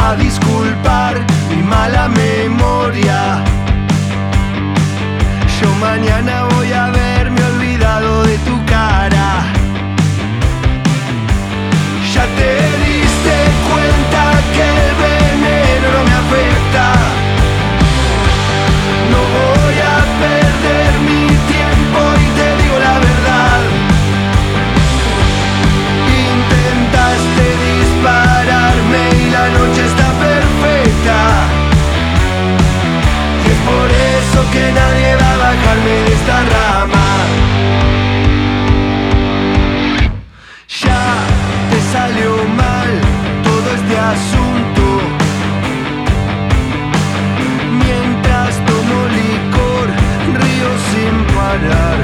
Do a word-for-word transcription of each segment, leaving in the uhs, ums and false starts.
a disculpar mi mala memoria. Yo mañana voy a haberme olvidado de tu cara. Ya te diste cuenta que el veneno no me afecta. No voy a perder mi tiempo y te digo la verdad. Intentaste dispararme y la noche está perfecta. Y es por eso que nadie va a bajarme de esta rama. Ya te salió mal todo este asunto. Mientras tomo licor, río sin parar.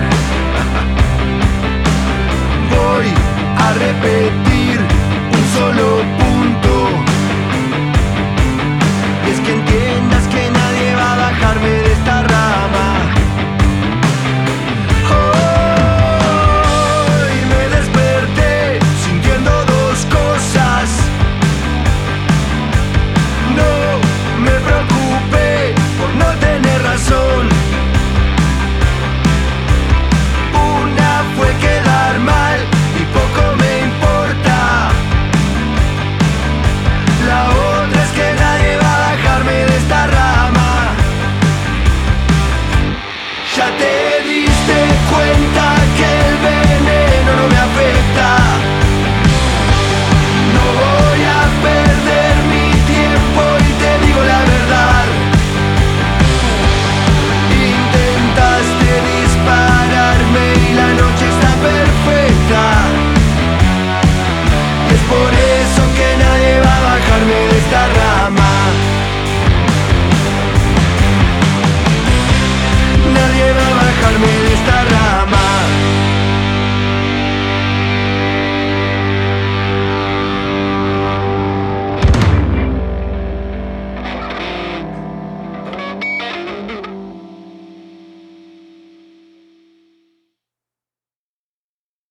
Voy a repetir un solo punto. Y es que entiendas que nadie va a bajarme de esta rama. Hoy me desperté sintiendo dos cosas. No me preocupé por no tener razón. Una fue quedar mal y poco me importa. La otra es que nadie va a bajarme de esta rama. Ya te diste cuenta que el veneno no me afecta. No voy a perder mi tiempo y te digo la verdad. Intentaste dispararme y la noche está perfecta. Es por eso que nadie va a bajarme de esta rama.